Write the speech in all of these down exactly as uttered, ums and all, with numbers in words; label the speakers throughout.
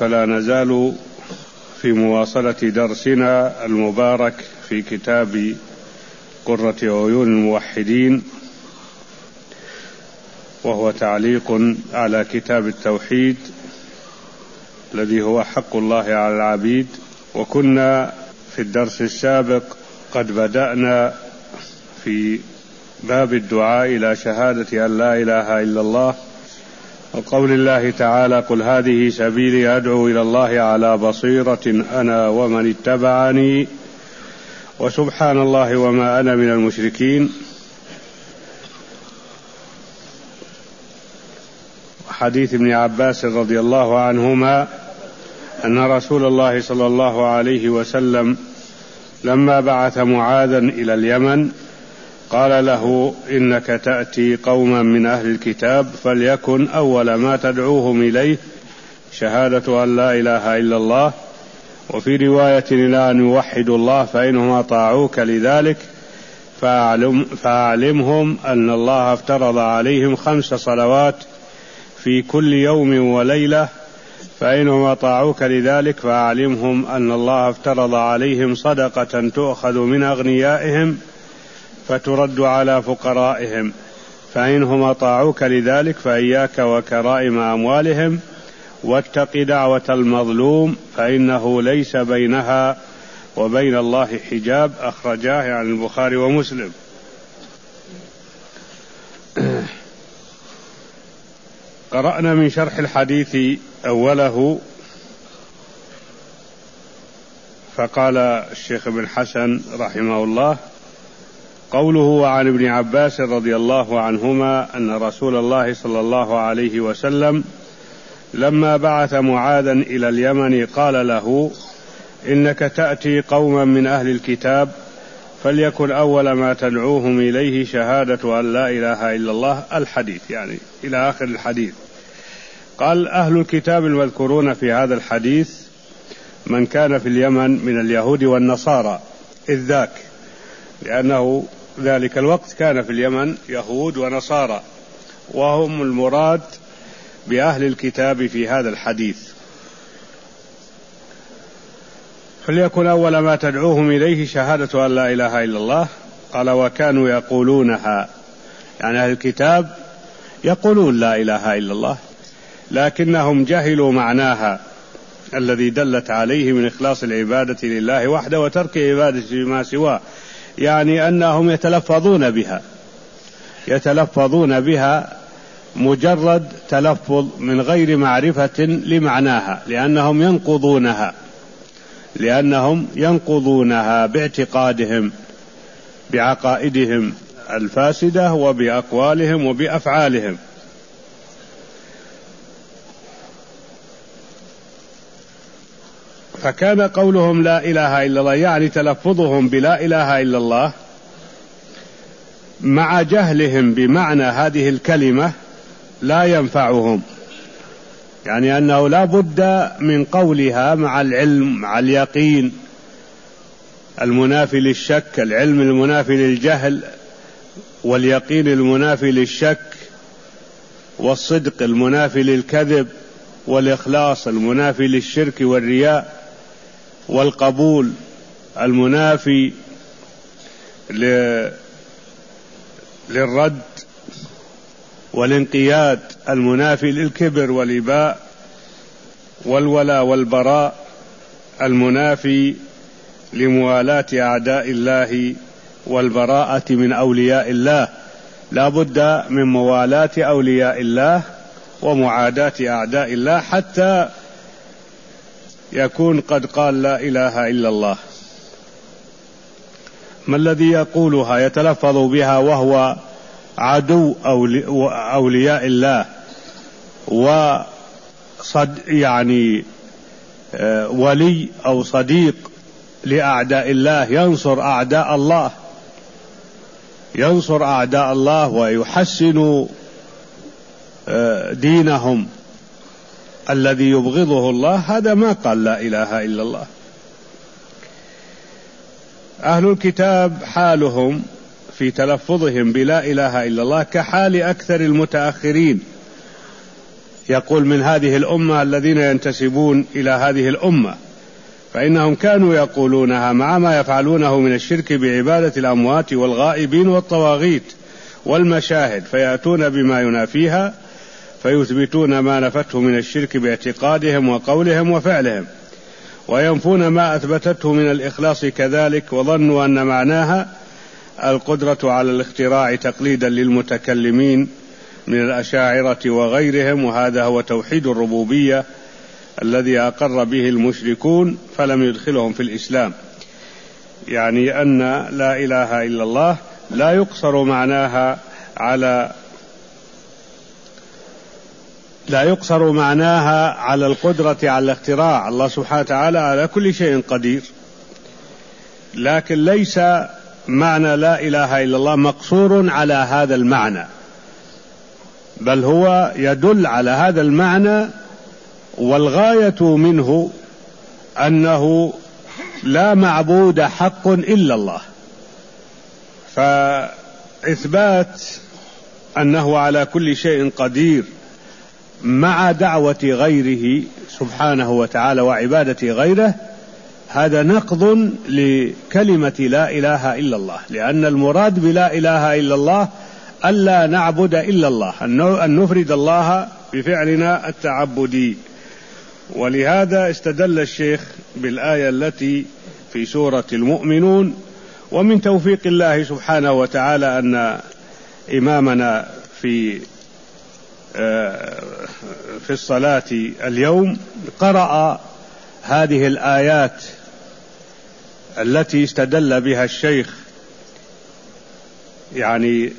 Speaker 1: فلا نزال في مواصلة درسنا المبارك في كتاب قرة عيون الموحدين، وهو تعليق على كتاب التوحيد الذي هو حق الله على العبيد. وكنا في الدرس السابق قد بدأنا في باب الدعاء إلى شهادة أن لا إله إلا الله، وقول الله تعالى: قل هذه سبيلي أدعو إلى الله على بصيرة أنا ومن اتبعني وسبحان الله وما أنا من المشركين. حديث ابن عباس رضي الله عنهما أن رسول الله صلى الله عليه وسلم لما بعث معاذا إلى اليمن قال له: إنك تأتي قوما من أهل الكتاب فليكن أول ما تدعوهم إليه شهادة أن لا إله إلا الله، وفي رواية إلى أن يوحدوا الله، فإنهم أطاعوك لذلك فأعلم فأعلمهم أن الله افترض عليهم خمس صلوات في كل يوم وليلة، فإنهم أطاعوك لذلك فأعلمهم أن الله افترض عليهم صدقة تؤخذ من أغنيائهم فترد على فقرائهم، فإنهم أطاعوك لذلك فإياك وكرائم أموالهم، واتق دعوة المظلوم فإنه ليس بينها وبين الله حجاب. أخرجاه عن البخاري ومسلم. قرأنا من شرح الحديث أوله، فقال الشيخ ابن حسن رحمه الله: قوله عن ابن عباس رضي الله عنهما أن رسول الله صلى الله عليه وسلم لما بعث معاذا إلى اليمن قال له: إنك تأتي قوما من أهل الكتاب فليكن أول ما تدعوهم إليه شهادة أن لا إله إلا الله، الحديث يعني إلى آخر الحديث. قال: أهل الكتاب المذكورون في هذا الحديث من كان في اليمن من اليهود والنصارى إذ ذاك، لأنه ذلك الوقت كان في اليمن يهود ونصارى، وهم المراد بأهل الكتاب في هذا الحديث. فليكن أول ما تدعوهم إليه شهادة أن لا إله إلا الله. قال: وكانوا يقولونها، يعني أهل الكتاب يقولون لا إله إلا الله، لكنهم جهلوا معناها الذي دلت عليه من إخلاص العبادة لله وحده وترك عبادة ما سواه، يعني أنهم يتلفظون بها يتلفظون بها مجرد تلفظ من غير معرفة لمعناها، لأنهم ينقضونها لأنهم ينقضونها باعتقادهم بعقائدهم الفاسدة وبأقوالهم وبأفعالهم. فكان قولهم لا إله إلا الله يعني تلفظهم بلا إله إلا الله مع جهلهم بمعنى هذه الكلمة لا ينفعهم، يعني أنه لا بد من قولها مع العلم، مع اليقين المنافي للشك، العلم المنافي للجهل، واليقين المنافي للشك، والصدق المنافي للكذب، والإخلاص المنافي للشرك والرياء، والقبول المنافي للرد، والانقياد المنافي للكبر والإباء، والولاء والبراء المنافي لموالاة أعداء الله والبراءة من أولياء الله. لا بد من موالاة أولياء الله ومعاداة أعداء الله حتى يكون قد قال لا إله إلا الله. ما الذي يقولها يتلفظ بها وهو عدو أولياء الله وصد يعني ولي أو صديق لأعداء الله، ينصر أعداء الله ينصر أعداء الله ويحسن دينهم الذي يبغضه الله، هذا ما قال لا إله إلا الله. أهل الكتاب حالهم في تلفظهم بلا إله إلا الله كحال أكثر المتأخرين يقول من هذه الأمة الذين ينتسبون إلى هذه الأمة، فإنهم كانوا يقولونها مع ما يفعلونه من الشرك بعبادة الأموات والغائبين والطواغيت والمشاهد، فيأتون بما ينافيها فيثبتون ما نفته من الشرك باعتقادهم وقولهم وفعلهم، وينفون ما أثبتته من الإخلاص كذلك، وظنوا أن معناها القدرة على الاختراع تقليدا للمتكلمين من الأشاعرة وغيرهم، وهذا هو توحيد الربوبية الذي أقر به المشركون فلم يدخلهم في الإسلام. يعني أن لا إله إلا الله لا يقصر معناها على لا يقصر معناها على القدرة على الاختراع، الله سبحانه وتعالى على كل شيء قدير، لكن ليس معنى لا إله إلا الله مقصور على هذا المعنى، بل هو يدل على هذا المعنى، والغاية منه أنه لا معبود حق إلا الله. فإثبات أنه على كل شيء قدير مع دعوة غيره سبحانه وتعالى وعبادة غيره، هذا نقض لكلمة لا إله إلا الله، لأن المراد بلا إله إلا الله ألا نعبد إلا الله، أن نفرد الله بفعلنا التعبدي. ولهذا استدل الشيخ بالآية التي في سورة المؤمنون. ومن توفيق الله سبحانه وتعالى أن إمامنا في في الصلاة اليوم قرأ هذه الآيات التي استدل بها الشيخ، يعني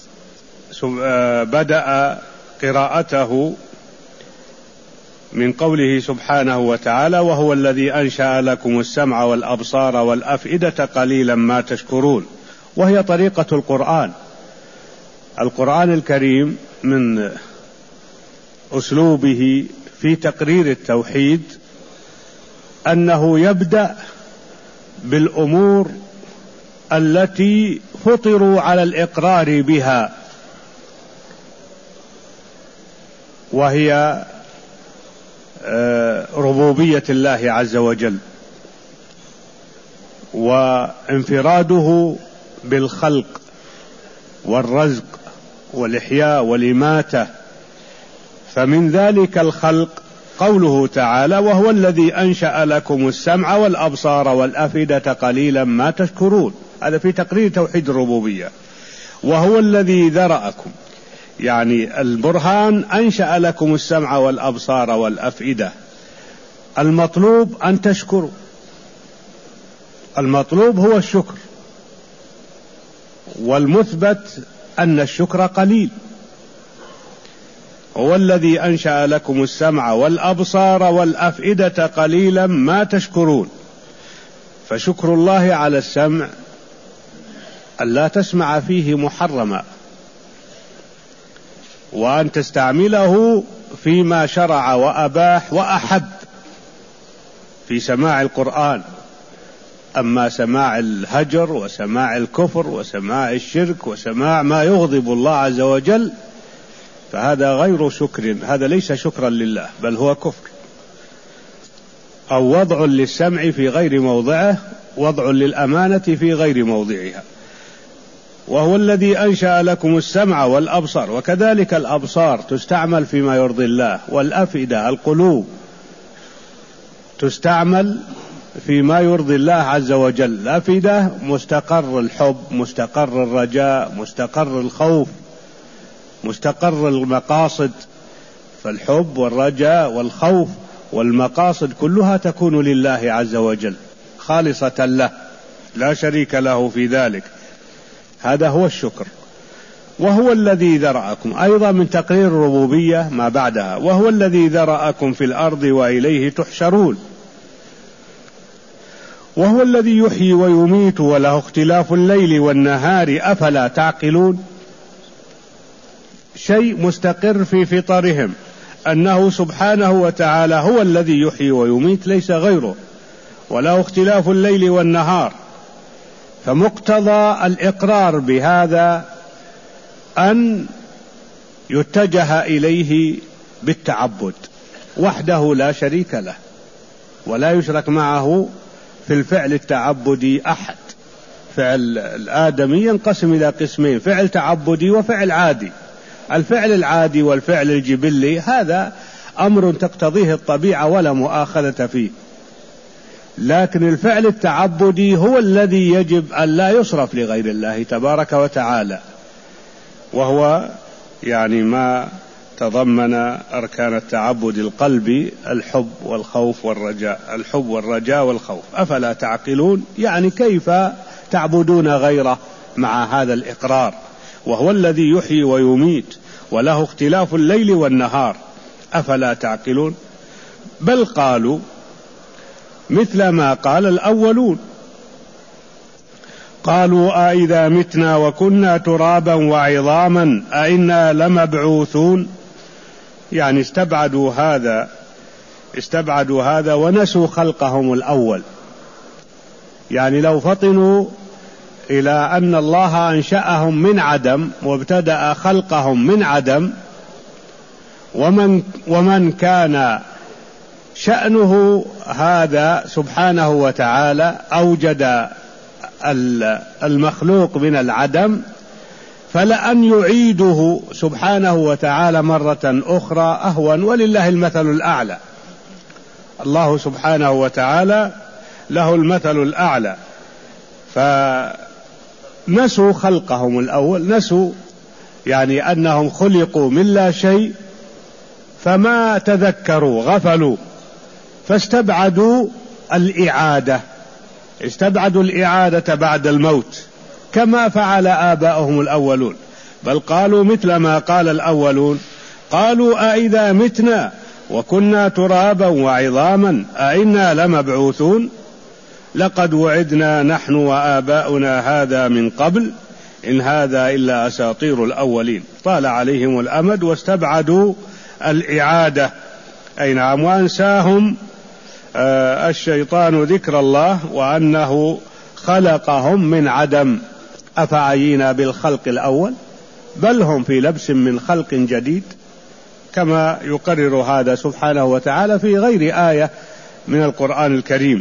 Speaker 1: بدأ قراءته من قوله سبحانه وتعالى: وهو الذي أنشأ لكم السمع والأبصار والأفئدة قليلا ما تشكرون. وهي طريقة القرآن. القرآن الكريم من أسلوبه في تقرير التوحيد أنه يبدأ بالأمور التي فطروا على الإقرار بها، وهي ربوبية الله عز وجل وانفراده بالخلق والرزق والإحياء والإماتة. فمن ذلك الخلق قوله تعالى: وهو الذي أنشأ لكم السمع والأبصار والأفئدة قليلا ما تشكرون. هذا في تقرير توحيد الربوبية. وهو الذي ذرأكم، يعني البرهان أنشأ لكم السمع والأبصار والأفئدة. المطلوب أن تشكروا، المطلوب هو الشكر، والمثبت أن الشكر قليل. هو الذي أنشأ لكم السمع والأبصار والأفئدة قليلا ما تشكرون. فشكر الله على السمع أن لا تسمع فيه محرما، وأن تستعمله فيما شرع وأباح وأحب في سماع القرآن. أما سماع الهجر وسماع الكفر وسماع الشرك وسماع ما يغضب الله عز وجل فهذا غير شكر، هذا ليس شكرا لله بل هو كفر، أو وضع للسمع في غير موضعه، وضع للأمانة في غير موضعها. وهو الذي أنشأ لكم السمع والأبصار، وكذلك الأبصار تستعمل فيما يرضي الله، والأفئدة القلوب تستعمل فيما يرضي الله عز وجل. الأفئدة مستقر الحب، مستقر الرجاء، مستقر الخوف، مستقر المقاصد. فالحب والرجاء والخوف والمقاصد كلها تكون لله عز وجل خالصة له، لا شريك له في ذلك. هذا هو الشكر. وهو الذي ذرأكم، أيضا من تقرير الربوبية ما بعدها: وهو الذي ذرأكم في الأرض وإليه تحشرون. وهو الذي يحيي ويميت وله اختلاف الليل والنهار أفلا تعقلون. شيء مستقر في فطرهم أنه سبحانه وتعالى هو الذي يحيي ويميت، ليس غيره، وله اختلاف الليل والنهار. فمقتضى الإقرار بهذا أن يتجه إليه بالتعبد وحده لا شريك له، ولا يشرك معه في الفعل التعبدي أحد. فعل الآدمي ينقسم إلى قسمين: فعل تعبدي وفعل عادي. الفعل العادي والفعل الجبلي هذا أمر تقتضيه الطبيعة ولا مؤاخذة فيه، لكن الفعل التعبدي هو الذي يجب أن لا يصرف لغير الله تبارك وتعالى، وهو يعني ما تضمن أركان التعبد القلبي: الحب والخوف والرجاء، الحب والرجاء والخوف. أفلا تعقلون؟ يعني كيف تعبدون غيره مع هذا الإقرار، وهو الذي يحيي ويميت وله اختلاف الليل والنهار. أفلا تعقلون؟ بل قالوا مثل ما قال الأولون، قالوا أئذا متنا وكنا ترابا وعظاما أئنا لمبعوثون. يعني استبعدوا هذا استبعدوا هذا ونسوا خلقهم الأول. يعني لو فطنوا إلى أن الله أنشأهم من عدم وابتدأ خلقهم من عدم، ومن, ومن كان شأنه هذا سبحانه وتعالى أوجد المخلوق من العدم، فلأن يعيده سبحانه وتعالى مرة أخرى أهون، ولله المثل الأعلى. الله سبحانه وتعالى له المثل الأعلى، فنسوا خلقهم الأول، نسوا يعني أنهم خلقوا من لا شيء، فما تذكروا، غفلوا، فاستبعدوا الإعادة، استبعدوا الإعادة بعد الموت كما فعل آباؤهم الأولون. بل قالوا مثل ما قال الأولون، قالوا أئذا متنا وكنا ترابا وعظاما أئنا لمبعوثون لقد وعدنا نحن وآباؤنا هذا من قبل إن هذا إلا أساطير الأولين. طال عليهم الأمد واستبعدوا الإعادة. أي نعم. وأنساهم آه الشيطان ذكر الله وأنه خلقهم من عدم. أفعينا بالخلق الأول؟ بل هم في لبس من خلق جديد، كما يقرر هذا سبحانه وتعالى في غير آية من القرآن الكريم.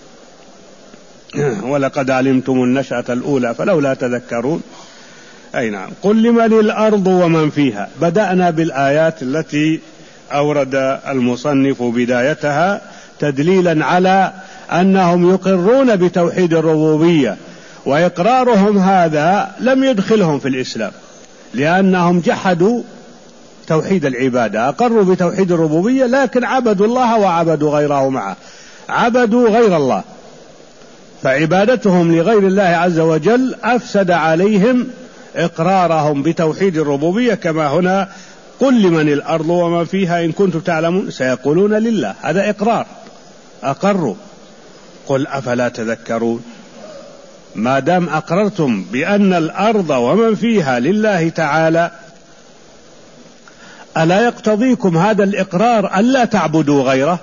Speaker 1: ولقد علمتم النشأة الأولى فلولا تذكرون. أي نعم. قل لمن الأرض ومن فيها. بدأنا بالآيات التي أورد المصنف بدايتها تدليلا على أنهم يقرون بتوحيد الربوبية، وإقرارهم هذا لم يدخلهم في الإسلام، لأنهم جحدوا توحيد العبادة. أقروا بتوحيد الربوبية لكن عبدوا الله وعبدوا غيره معه، عبدوا غير الله، فعبادتهم لغير الله عز وجل أفسد عليهم إقرارهم بتوحيد الربوبية. كما هنا قل لمن الأرض وما فيها إن كنتم تعلمون سيقولون لله. هذا إقرار، أقروا. قل أفلا تذكرون. ما دام أقررتم بأن الأرض ومن فيها لله تعالى، ألا يقتضيكم هذا الإقرار ألا تعبدوا غيره؟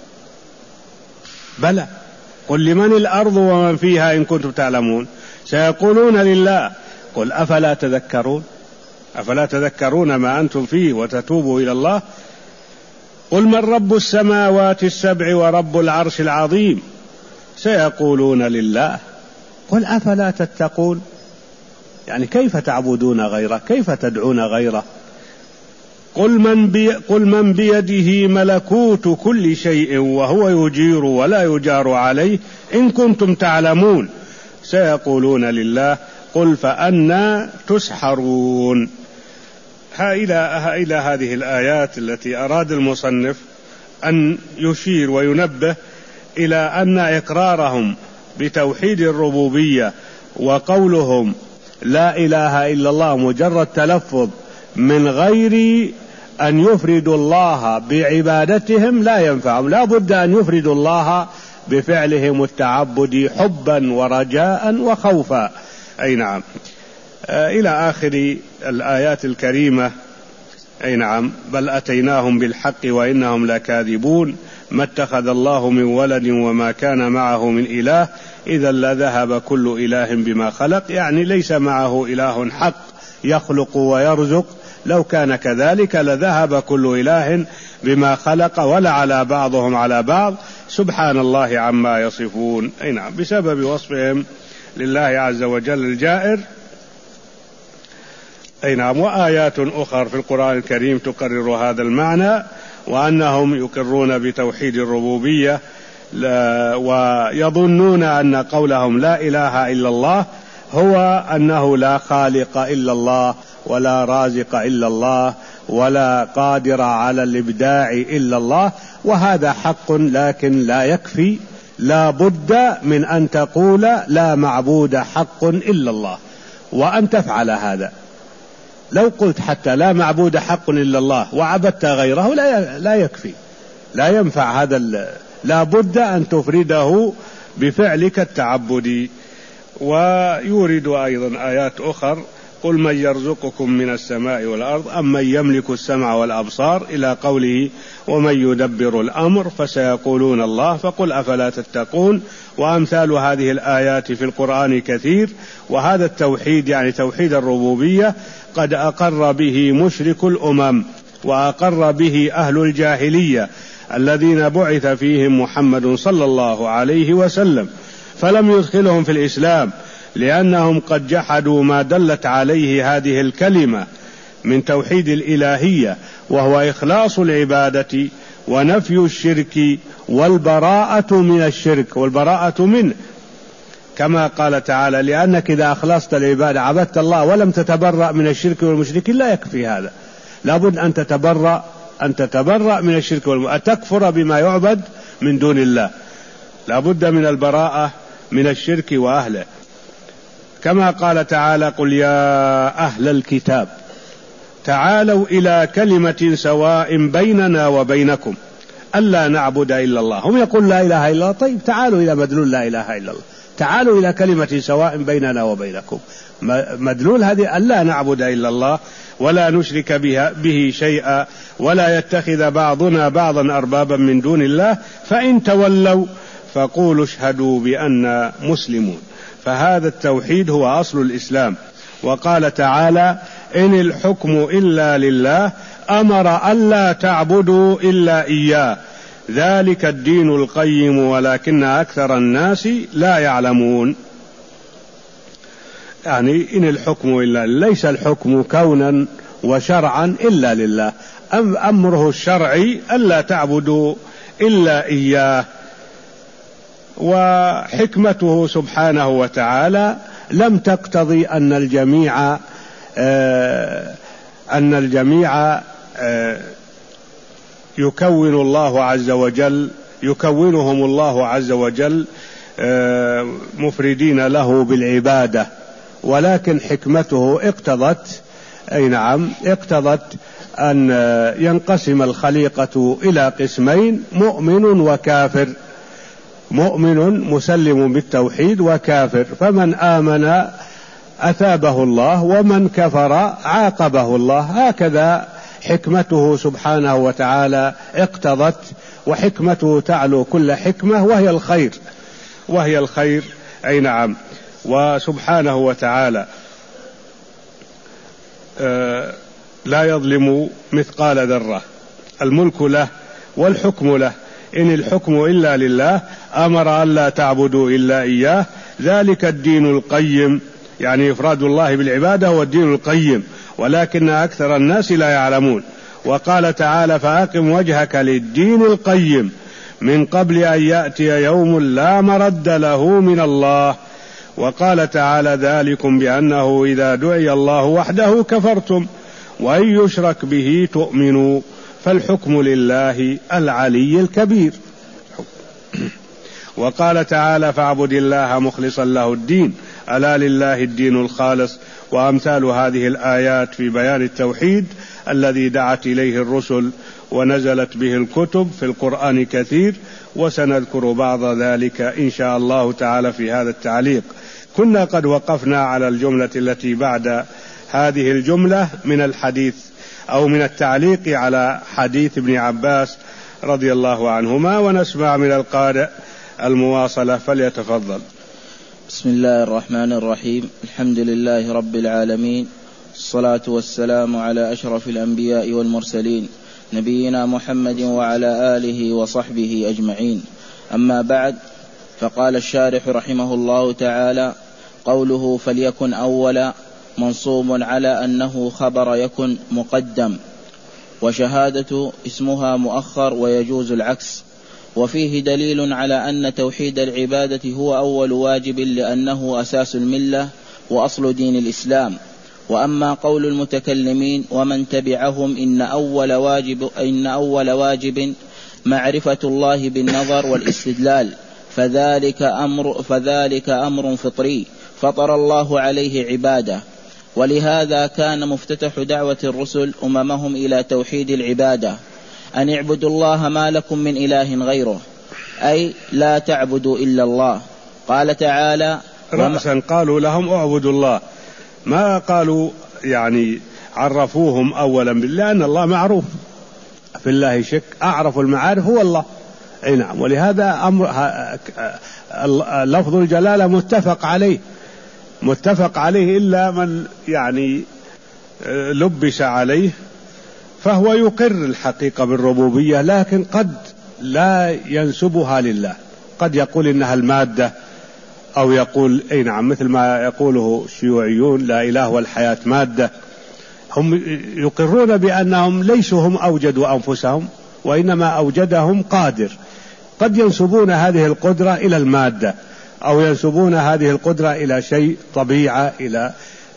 Speaker 1: بلى. قل لمن الأرض ومن فيها إن كنتم تعلمون سيقولون لله. قل أفلا تذكرون. أفلا تذكرون ما أنتم فيه وتتوبوا إلى الله؟ قل من رب السماوات السبع ورب العرش العظيم سيقولون لله. قل أفلا تتقون. يعني كيف تعبدون غيره؟ كيف تدعون غيره؟ قل من, بي قل من بيده ملكوت كل شيء وهو يجير ولا يجار عليه إن كنتم تعلمون سيقولون لله. قل فأنى تسحرون. ها إلى, ها إلى هذه الآيات التي أراد المصنف أن يشير وينبه إلى أن إقرارهم بتوحيد الربوبية وقولهم لا إله إلا الله مجرد تلفظ من غير أن يفردوا الله بعبادتهم لا ينفعهم، لا بد أن يفردوا الله بفعلهم التعبدي حبا ورجاء وخوفا. أي نعم. آه إلى آخر الآيات الكريمة. أي نعم. بل أتيناهم بالحق وإنهم لكاذبون ما اتخذ الله من ولد وما كان معه من إله إذا لذهب كل إله بما خلق. يعني ليس معه إله حق يخلق ويرزق لو كان كذلك لذهب كل إله بما خلق ولعلى بعضهم على بعض سبحان الله عما يصفون. أي نعم، بسبب وصفهم لله عز وجل الجائر. أي نعم. وآيات أخرى في القرآن الكريم تقرر هذا المعنى، وأنهم يقرون بتوحيد الربوبية ويظنون أن قولهم لا إله إلا الله هو أنه لا خالق إلا الله ولا رازق إلا الله ولا قادر على الإبداع إلا الله، وهذا حق لكن لا يكفي، لا بد من أن تقول لا معبود حق إلا الله وأن تفعل هذا. لو قلت حتى لا معبود حق إلا الله وعبدت غيره لا يكفي، لا ينفع هذا، لا بد أن تفرده بفعلك التعبدي. ويورد أيضا آيات أخرى: قل من يرزقكم من السماء والأرض أم من يملك السمع والأبصار، إلى قوله ومن يدبر الأمر فسيقولون الله فقل أفلا تتقون. وأمثال هذه الآيات في القرآن كثير. وهذا التوحيد يعني توحيد الربوبية قد أقر به مشرك الأمم وأقر به أهل الجاهلية الذين بعث فيهم محمد صلى الله عليه وسلم، فلم يدخلهم في الإسلام لأنهم قد جحدوا ما دلت عليه هذه الكلمة من توحيد الإلهية، وهو إخلاص العبادة ونفي الشرك والبراءة من الشرك والبراءة منه، كما قال تعالى: لأنك إذا أخلصت العبادة عبدت الله ولم تتبرأ من الشرك والمشركين لا يكفي هذا، لابد أن تتبرأ أن تتبرأ من الشرك والمشركين، تكفر بما يعبد من دون الله، لابد من البراءة من الشرك وأهله، كما قال تعالى: قل يا أهل الكتاب تعالوا إلى كلمة سواء بيننا وبينكم ألا نعبد إلا الله. هم يقول لا إله إلا الله، طيب تعالوا إلى مدلول لا إله إلا الله، تعالوا إلى كلمة سواء بيننا وبينكم، مدلول هذه ألا نعبد إلا الله ولا نشرك به, به شيئا ولا يتخذ بعضنا بعضا أربابا من دون الله، فإن تولوا فقولوا اشهدوا بأننا مسلمون. فهذا التوحيد هو أصل الإسلام. وقال تعالى: إن الحكم إلا لله أمر ألا تعبدوا إلا إياه ذلك الدين القيم ولكن أكثر الناس لا يعلمون. يعني إن الحكم إلا ليس الحكم كونا وشرعا إلا لله، أم أمره الشرعي ألا تعبدوا إلا إياه. وحكمته سبحانه وتعالى لم تقتضي أن الجميع آه أن الجميع آه يكون الله عز وجل يكونهم الله عز وجل آه مفردين له بالعبادة، ولكن حكمته اقتضت أي نعم اقتضت أن ينقسم الخليقة إلى قسمين: مؤمن وكافر، مؤمن مسلم بالتوحيد وكافر، فمن آمن أثابه الله ومن كفر عاقبه الله. هكذا حكمته سبحانه وتعالى اقتضت، وحكمته تعلو كل حكمة وهي الخير وهي الخير أي نعم. وسبحانه وتعالى لا يظلم مثقال ذرة، الملك له والحكم له. إن الحكم إلا لله أمر ألا تعبدوا إلا إياه ذلك الدين القيم، يعني إفراد الله بالعبادة هو الدين القيم ولكن أكثر الناس لا يعلمون. وقال تعالى: فأقم وجهك للدين القيم من قبل أن يأتي يوم لا مرد له من الله. وقال تعالى: ذلكم بأنه إذا دعي الله وحده كفرتم وإن يشرك به تؤمنوا فالحكم لله العلي الكبير. وقال تعالى: فاعبد الله مخلصا له الدين ألا لله الدين الخالص. وأمثال هذه الآيات في بيان التوحيد الذي دعت إليه الرسل ونزلت به الكتب في القرآن كثير، وسنذكر بعض ذلك إن شاء الله تعالى في هذا التعليق. كنا قد وقفنا على الجملة التي بعد هذه الجملة من الحديث أو من التعليق على حديث ابن عباس رضي الله عنهما، ونسمع من القارئ المواصلة، فليتفضل.
Speaker 2: بسم الله الرحمن الرحيم. الحمد لله رب العالمين، الصلاة والسلام على أشرف الأنبياء والمرسلين نبينا محمد وعلى آله وصحبه أجمعين. أما بعد، فقال الشارح رحمه الله تعالى: قوله فليكن أولا منصوب على أنه خبر يكن مقدم، وشهادة اسمها مؤخر ويجوز العكس. وفيه دليل على أن توحيد العبادة هو أول واجب لأنه أساس الملة وأصل دين الإسلام. وأما قول المتكلمين ومن تبعهم إن أول واجب, إن أول واجب معرفة الله بالنظر والاستدلال، فذلك أمر, فذلك أمر فطري فطر الله عليه عباده. ولهذا كان مفتتح دعوة الرسل أممهم إلى توحيد العبادة، أن اعبدوا الله ما لكم من إله غيره، أي لا تعبدوا إلا الله. قال تعالى:
Speaker 1: رأسا قالوا لهم اعبدوا الله، ما قالوا يعني عرفوهم أولا بالله، أن الله معروف، في الله شك، أعرف المعارف هو الله. أي نعم. ولهذا أمر لفظ الجلالة متفق عليه متفق عليه إلا من يعني لبس عليه، فهو يقر الحقيقة بالربوبية، لكن قد لا ينسبها لله، قد يقول إنها المادة، أو يقول أي نعم مثل ما يقوله الشيوعيون لا إله والحياة مادة. هم يقرون بأنهم ليسوا هم أوجدوا أنفسهم، وإنما أوجدهم قادر. قد ينسبون هذه القدرة إلى المادة، أو ينسبون هذه القدرة إلى شيء طبيعة، إلى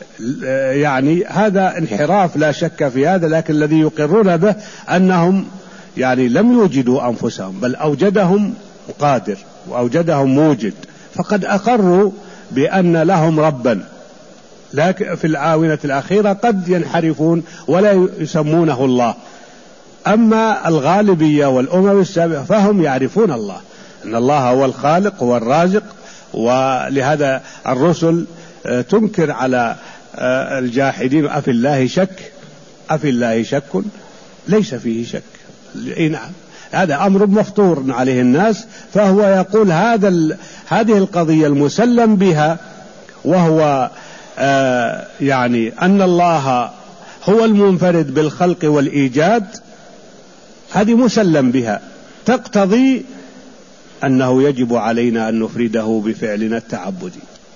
Speaker 1: يعني هذا انحراف لا شك في هذا، لكن الذي يقرون به أنهم يعني لم يوجدوا أنفسهم، بل أوجدهم قادر وأوجدهم موجد، فقد أقروا بأن لهم ربا. لكن في الآونة الأخيرة قد ينحرفون ولا يسمونه الله. أما الغالبية والأمم السابقة فهم يعرفون الله، أن الله هو الخالق والرازق. ولهذا الرسل تنكر على الجاحدين: أفي الله شك أفي الله شك ليس فيه شك. نعم، هذا أمر مفطور عليه الناس، فهو يقول هذا هذه القضية المسلم بها، وهو آه يعني أن الله هو المنفرد بالخلق والإيجاد، هذه مسلم بها، تقتضي أنه يجب علينا أن نفرده بفعلنا التعبدي.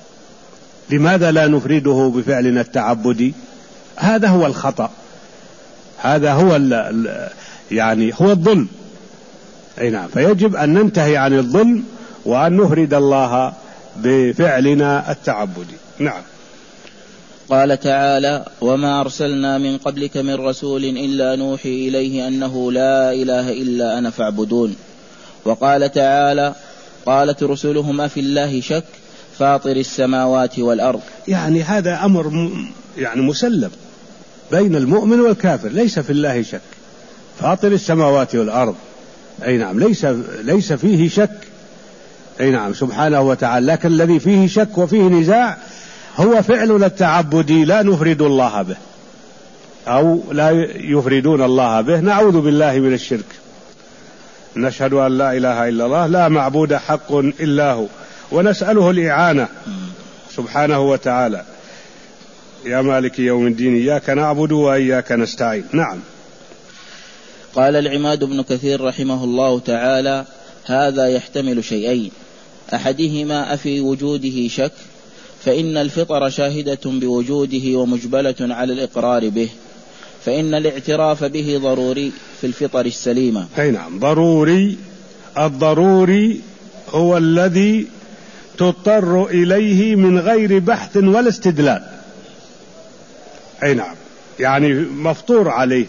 Speaker 1: لماذا لا نفرده بفعلنا التعبدي؟ هذا هو الخطأ، هذا هو يعني هو الظلم. أي نعم، فيجب أن ننتهي عن الظلم وأن نفرد الله بفعلنا التعبدي. نعم.
Speaker 2: قال تعالى: وما أرسلنا من قبلك من رسول إلا نوحي إليه أنه لا إله إلا أنا فاعبدون. وقال تعالى: قالت رسلهم أفي الله شك فاطر السماوات والأرض.
Speaker 1: يعني هذا أمر يعني مسلم بين المؤمن والكافر، ليس في الله شك، فاطر السماوات والأرض. أي نعم، ليس ليس فيه شك. أي نعم، سبحانه وتعالى. لكن الذي فيه شك وفيه نزاع هو فعلنا التعبدي، لا نفرد الله به أو لا يفردون الله به. نعوذ بالله من الشرك. نشهد أن لا إله إلا الله، لا معبود حق إلا هو، ونسأله الإعانة سبحانه وتعالى. يا مالك يوم الدين إياك نعبد وإياك نستعين. نعم.
Speaker 2: قال العماد بن كثير رحمه الله تعالى: هذا يحتمل شيئين: أحدهما أفي وجوده شك، فإن الفطر شاهدة بوجوده ومجبلة على الإقرار به، فإن الاعتراف به ضروري في الفطر السليمة.
Speaker 1: أي نعم، ضروري. الضروري هو الذي تضطر إليه من غير بحث ولا استدلال. أي نعم، يعني مفطور عليه.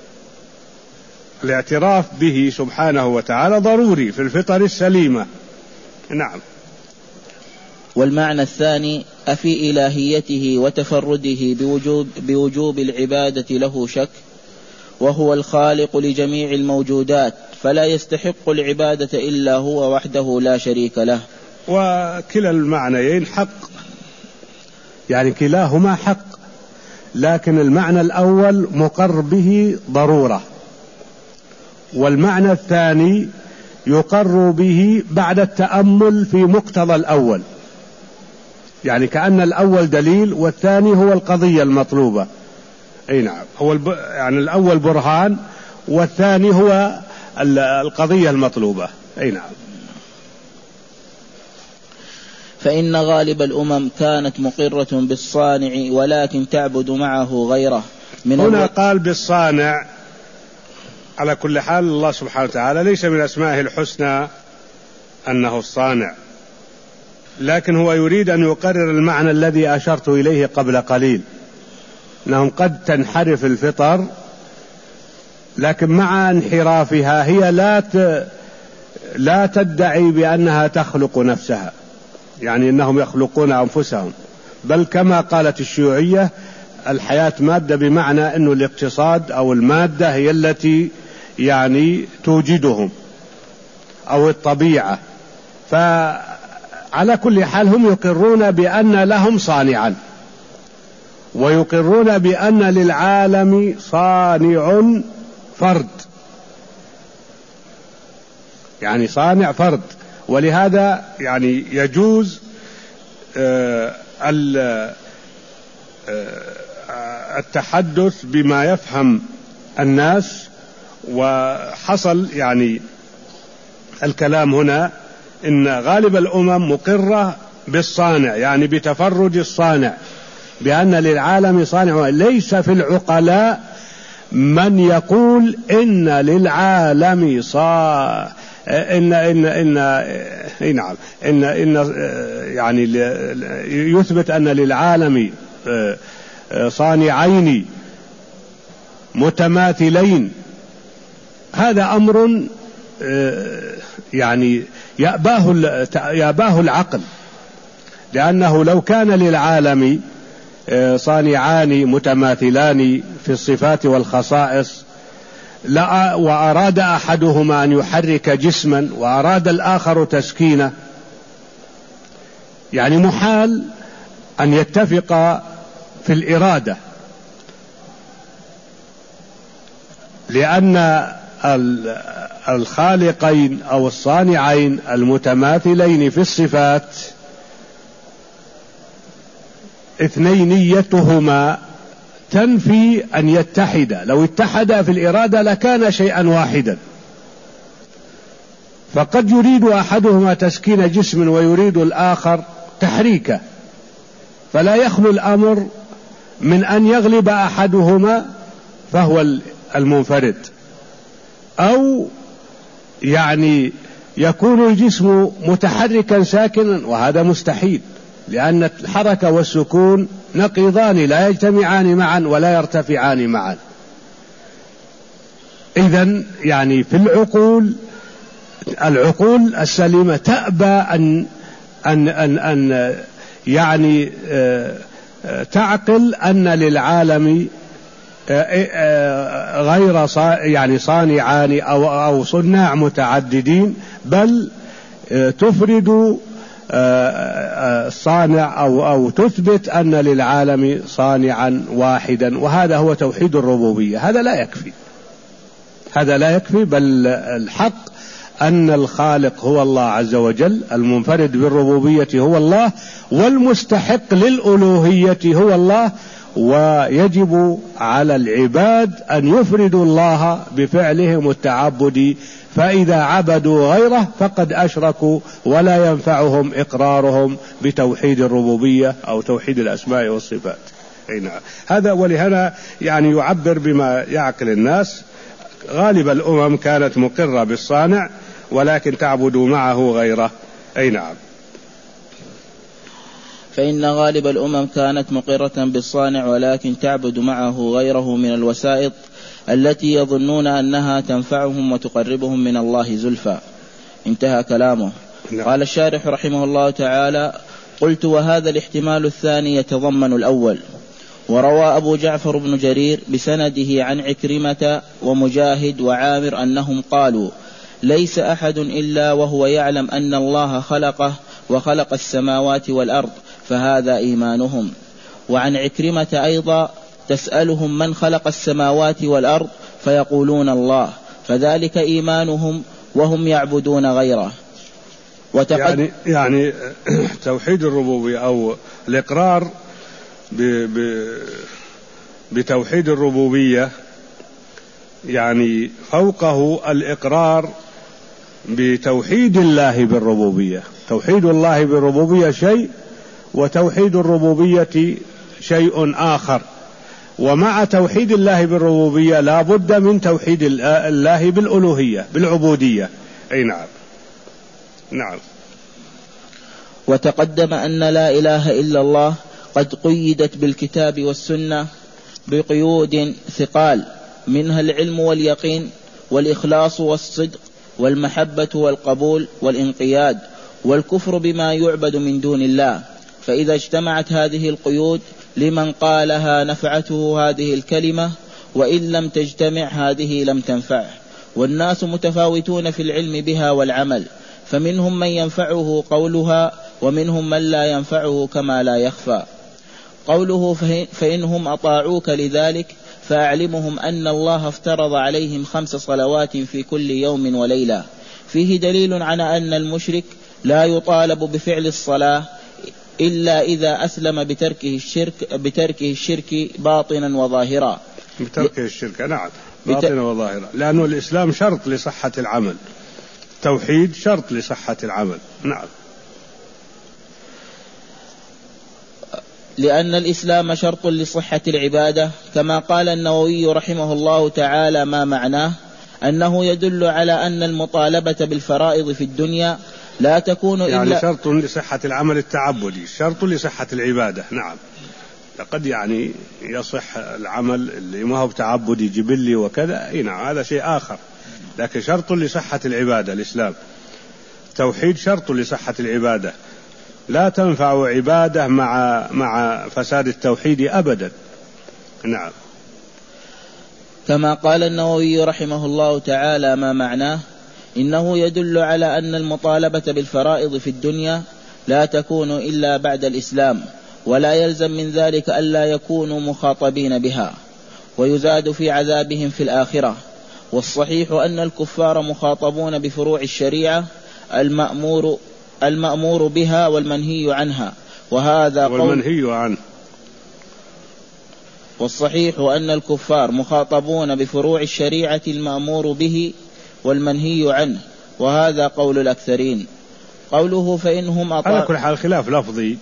Speaker 1: الاعتراف به سبحانه وتعالى ضروري في الفطر السليمة. نعم.
Speaker 2: والمعنى الثاني: أفي إلهيته وتفرده بوجوب, بوجوب العبادة له شك، وهو الخالق لجميع الموجودات، فلا يستحق العبادة إلا هو وحده لا شريك له.
Speaker 1: وكلا المعنيين حق، يعني كلاهما حق، لكن المعنى الأول مقر به ضرورة، والمعنى الثاني يقر به بعد التأمل في مقتضى الأول. يعني كأن الأول دليل والثاني هو القضية المطلوبة. أي نعم، هو الب... يعني الأول برهان والثاني هو القضية المطلوبة. أي نعم.
Speaker 2: فإن غالب الأمم كانت مقرة بالصانع ولكن تعبد معه غيره. من
Speaker 1: هنا قال بالصانع، على كل حال الله سبحانه وتعالى ليس من أسمائه الحسنى أنه الصانع، لكن هو يريد أن يقرر المعنى الذي أشرت إليه قبل قليل، أنهم قد تنحرف الفطر، لكن مع انحرافها هي لا ت... لا تدعي بأنها تخلق نفسها، يعني أنهم يخلقون أنفسهم، بل كما قالت الشيوعية الحياة مادة، بمعنى أن الاقتصاد أو المادة هي التي يعني توجدهم أو الطبيعة. فعلى كل حال هم يقرون بأن لهم صانعا، ويقرون بأن للعالم صانع فرد، يعني صانع فرد. ولهذا يعني يجوز التحدث بما يفهم الناس. وحصل يعني الكلام هنا إن غالب الأمم مقرة بالصانع، يعني بتفرد الصانع، بأن للعالم صانع. ليس في العقلاء من يقول إن للعالم صانع، إن إن إن إن نعم إن إن يعني يثبت أن للعالم صانعين متماثلين. هذا أمر يعني يأباه يأباه العقل، لأنه لو كان للعالم صانعان متماثلان في الصفات والخصائص لا وأراد أحدهما أن يحرك جسما وأراد الآخر تسكينه، يعني محال أن يتفق في الإرادة، لأن الخالقين أو الصانعين المتماثلين في الصفات اثنينيتهما تنفي أن يتحدا. لو اتحدا في الإرادة لكان شيئا واحدا، فقد يريد أحدهما تسكين جسم ويريد الآخر تحريكه، فلا يخلو الأمر من أن يغلب أحدهما فهو المنفرد، أو يعني يكون الجسم متحركا ساكنا، وهذا مستحيل، لأن الحركة والسكون نقيضان لا يجتمعان معا ولا يرتفعان معا. إذن يعني في العقول العقول السليمة تأبى أن أن أن, أن يعني تعقل أن للعالم غير يعني صانعان أو أو صناع متعددين، بل تفرد الصانع أو أو تثبت أن للعالم صانعا واحدا، وهذا هو توحيد الربوبية. هذا لا يكفي، هذا لا يكفي، بل الحق أن الخالق هو الله عز وجل، المنفرد بالربوبية هو الله، والمستحق للألوهية هو الله، ويجب على العباد أن يفردوا الله بفعلهم التعبدي، فإذا عبدوا غيره فقد أشركوا ولا ينفعهم إقرارهم بتوحيد الربوبية أو توحيد الأسماء والصفات. نعم، هذا ولهذا يعني يعبر بما يعقل الناس. غالب الأمم كانت مقرة بالصانع ولكن تعبد معه غيره. أي نعم.
Speaker 2: فإن غالب الأمم كانت مقرة بالصانع ولكن تعبد معه غيره من الوسائط التي يظنون أنها تنفعهم وتقربهم من الله زلفى. انتهى كلامه. نعم. قال الشارح رحمه الله تعالى: قلت: وهذا الاحتمال الثاني يتضمن الأول. وروى أبو جعفر بن جرير بسنده عن عكرمة ومجاهد وعامر أنهم قالوا: ليس أحد إلا وهو يعلم أن الله خلقه وخلق السماوات والأرض، فهذا إيمانهم. وعن عكرمة أيضا: تسألهم من خلق السماوات والأرض فيقولون الله، فذلك إيمانهم وهم يعبدون غيره.
Speaker 1: وتقد... يعني, يعني توحيد الربوبية أو الإقرار ب... ب... بتوحيد الربوبية يعني فوقه الإقرار بتوحيد الله بالربوبية. توحيد الله بالربوبية شيء، وتوحيد الربوبية شيء آخر. ومع توحيد الله بالربوبية لا بد من توحيد الله بالألوهية بالعبودية. أي نعم. نعم.
Speaker 2: وتقدم أن لا إله إلا الله قد قيدت بالكتاب والسنة بقيود ثقال، منها العلم واليقين والإخلاص والصدق والمحبة والقبول والانقياد والكفر بما يعبد من دون الله. فإذا اجتمعت هذه القيود لمن قالها نفعته هذه الكلمة، وإن لم تجتمع هذه لم تنفعه. والناس متفاوتون في العلم بها والعمل، فمنهم من ينفعه قولها ومنهم من لا ينفعه كما لا يخفى. قوله فإنهم أطاعوك لذلك فأعلمهم أن الله افترض عليهم خمس صلوات في كل يوم وليلة، فيه دليل على أن المشرك لا يطالب بفعل الصلاة إلا إذا أسلم بتركه الشرك, بتركه الشرك باطنا وظاهرا.
Speaker 1: بتركه الشرك نعم باطنا وظاهرا، لأنه الإسلام شرط لصحة العمل، توحيد شرط لصحة العمل. نعم.
Speaker 2: لأن الإسلام شرط لصحة العبادة، كما قال النووي رحمه الله تعالى ما معناه أنه يدل على أن المطالبة بالفرائض في الدنيا لا تكون إلا
Speaker 1: يعني شرط لصحة العمل التعبدي، شرط لصحة العبادة. نعم. لقد يعني يصح العمل اللي ما هو تعبدي جبلي وكذا، نعم هذا شيء آخر، لكن شرط لصحة العبادة الإسلام. توحيد شرط لصحة العبادة، لا تنفع عبادة مع مع فساد التوحيد أبدا. نعم.
Speaker 2: كما قال النووي رحمه الله تعالى ما معناه إنه يدل على أن المطالبة بالفرائض في الدنيا لا تكون إلا بعد الإسلام، ولا يلزم من ذلك ألا يكونوا مخاطبين بها، ويزاد في عذابهم في الآخرة. والصحيح أن الكفار مخاطبون بفروع الشريعة المأمور المأمور بها والمنهي عنها، وهذا قول
Speaker 1: والمنهي عنه.
Speaker 2: والصحيح أن الكفار مخاطبون بفروع الشريعة المأمور به والمنهي عنه، وهذا قول الأكثرين. قوله فإنهم أطاعوا،
Speaker 1: على كل حال خلاف لفظي،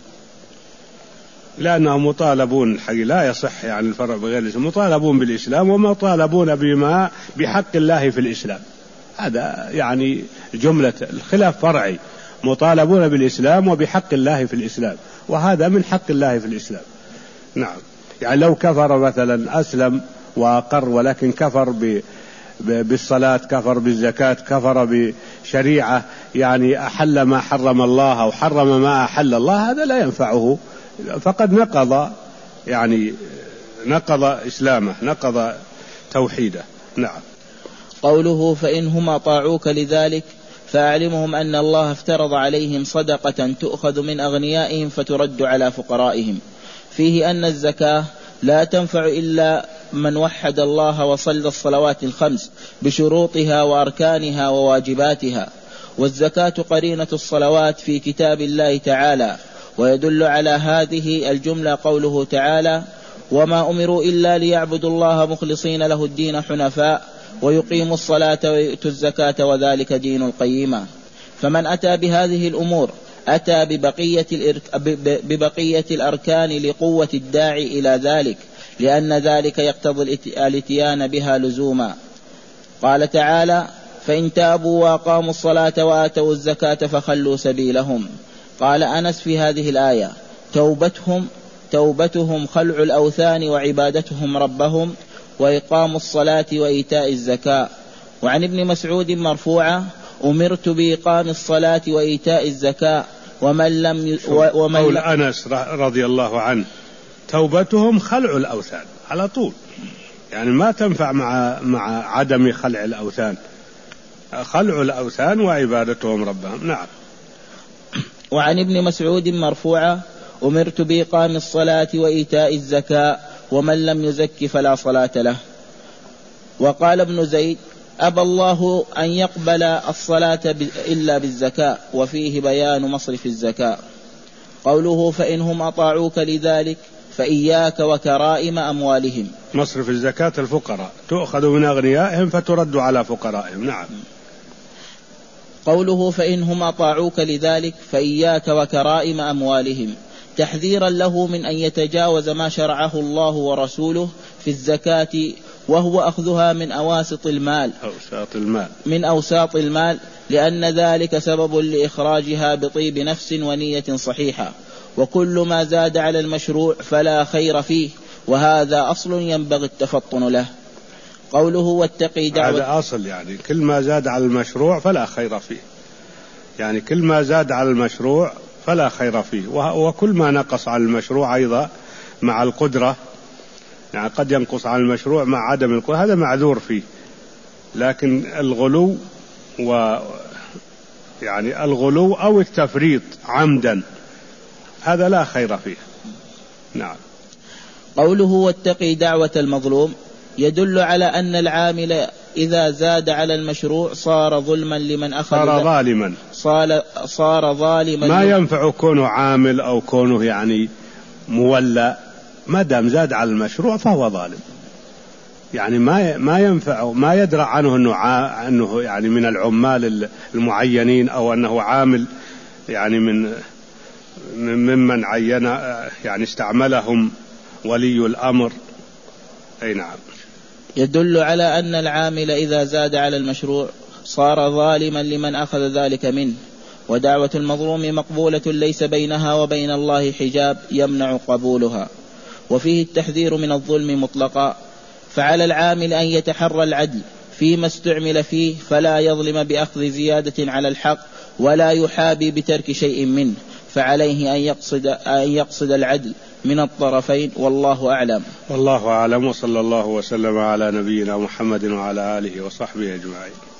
Speaker 1: لأنهم مطالبون حقيقة لا يصح يعني الفرق بغير الإسلام، مطالبون بالإسلام ومطالبون بما بحق الله في الإسلام. هذا يعني جملة الخلاف فرعي، مطالبون بالإسلام وبحق الله في الإسلام، وهذا من حق الله في الإسلام. نعم. يعني لو كفر مثلا أسلم وأقر ولكن كفر ب بالصلاة، كفر بالزكاة، كفر بشريعة يعني أحل ما حرم الله أو حرم ما أحل الله، هذا لا ينفعه، فقد نقض يعني نقض إسلامه، نقض توحيده. نعم.
Speaker 2: قوله فإنهم أطاعوك لذلك فأعلمهم أن الله افترض عليهم صدقة تؤخذ من أغنيائهم فترد على فقرائهم، فيه أن الزكاة لا تنفع إلا من وحد الله وصلى الصلوات الخمس بشروطها وأركانها وواجباتها. والزكاة قرينة الصلوات في كتاب الله تعالى. ويدل على هذه الجملة قوله تعالى وما أمروا إلا ليعبدوا الله مخلصين له الدين حنفاء ويقيموا الصلاة ويؤتوا الزكاة وذلك دين القيمة. فمن أتى بهذه الأمور أتى ببقية, ببقية الأركان لقوة الداعي إلى ذلك، لأن ذلك يقتضي الاتيان بها لزوما. قال تعالى فإن تابوا وأقاموا الصلاة وآتوا الزكاة فخلوا سبيلهم. قال أنس في هذه الآية توبتهم, توبتهم خلع الأوثان وعبادتهم ربهم وإقام الصلاة وإيتاء الزكاة. وعن ابن مسعود مرفوعة أمرت بإقام الصلاة وإيتاء الزكاة ومن لم ي...
Speaker 1: ومن قول أنس رضي الله عنه توبتهم خلع الأوثان على طول، يعني ما تنفع مع مع عدم خلع الأوثان، خلع الأوثان وعبادتهم ربهم. نعم.
Speaker 2: وعن ابن مسعود مرفوعة أمرت بإقام الصلاة وإيتاء الزكاة ومن لم يزك فلا صلاة له. وقال ابن زيد أبى الله أن يقبل الصلاة إلا بالزكاة، وفيه بيان مصرف الزكاة. قوله فإنهم أطاعوك لذلك فإياك وكرائم أموالهم.
Speaker 1: مصرف الزكاة الفقراء، تؤخذ من أغنيائهم فترد على فقرائهم. نعم.
Speaker 2: قوله فإنهم أطاعوك لذلك فإياك وكرائم أموالهم، تحذيرا له من أن يتجاوز ما شرعه الله ورسوله في الزكاة، وهو أخذها من أواسط المال
Speaker 1: أوساط المال
Speaker 2: من أوساط المال لأن ذلك سبب لإخراجها بطيب نفس ونية صحيحة، وكل ما زاد على المشروع فلا خير فيه، وهذا أصل ينبغي التفطن له. قوله واتقي دعوة،
Speaker 1: هذا أصل، يعني كل ما زاد على المشروع فلا خير فيه، يعني كل ما زاد على المشروع فلا خير فيه، وكل ما نقص على المشروع أيضا مع القدرة، يعني قد ينقص على المشروع مع عدم القدرة، هذا معذور فيه. لكن الغلو و يعني الغلو أو التفريط عمدا هذا لا خير فيه. نعم.
Speaker 2: قوله واتقي دعوة المظلوم يدل على أن العامل إذا زاد على المشروع صار ظلما لمن أخذ،
Speaker 1: صار ظالما،
Speaker 2: صار, صار ظالما
Speaker 1: ما ينفع كونه عامل أو كونه يعني مولى، ما دام زاد على المشروع فهو ظالم، يعني ما ما ينفع، ما يدرى عنه أنه ع... أنه يعني من العمال المعينين، أو أنه عامل يعني من ممن عين يعني استعملهم ولي الأمر. أي نعم.
Speaker 2: يدل على أن العامل إذا زاد على المشروع صار ظالما لمن أخذ ذلك منه، ودعوة المظلوم مقبولة ليس بينها وبين الله حجاب يمنع قبولها. وفيه التحذير من الظلم مطلقا، فعلى العامل أن يتحرى العدل فيما استعمل فيه، فلا يظلم بأخذ زيادة على الحق ولا يحابي بترك شيء منه، فعليه أن يقصد, أن يقصد العدل من الطرفين، والله أعلم.
Speaker 1: والله أعلم، وصلى الله وسلم على نبينا محمد وعلى آله وصحبه أجمعين.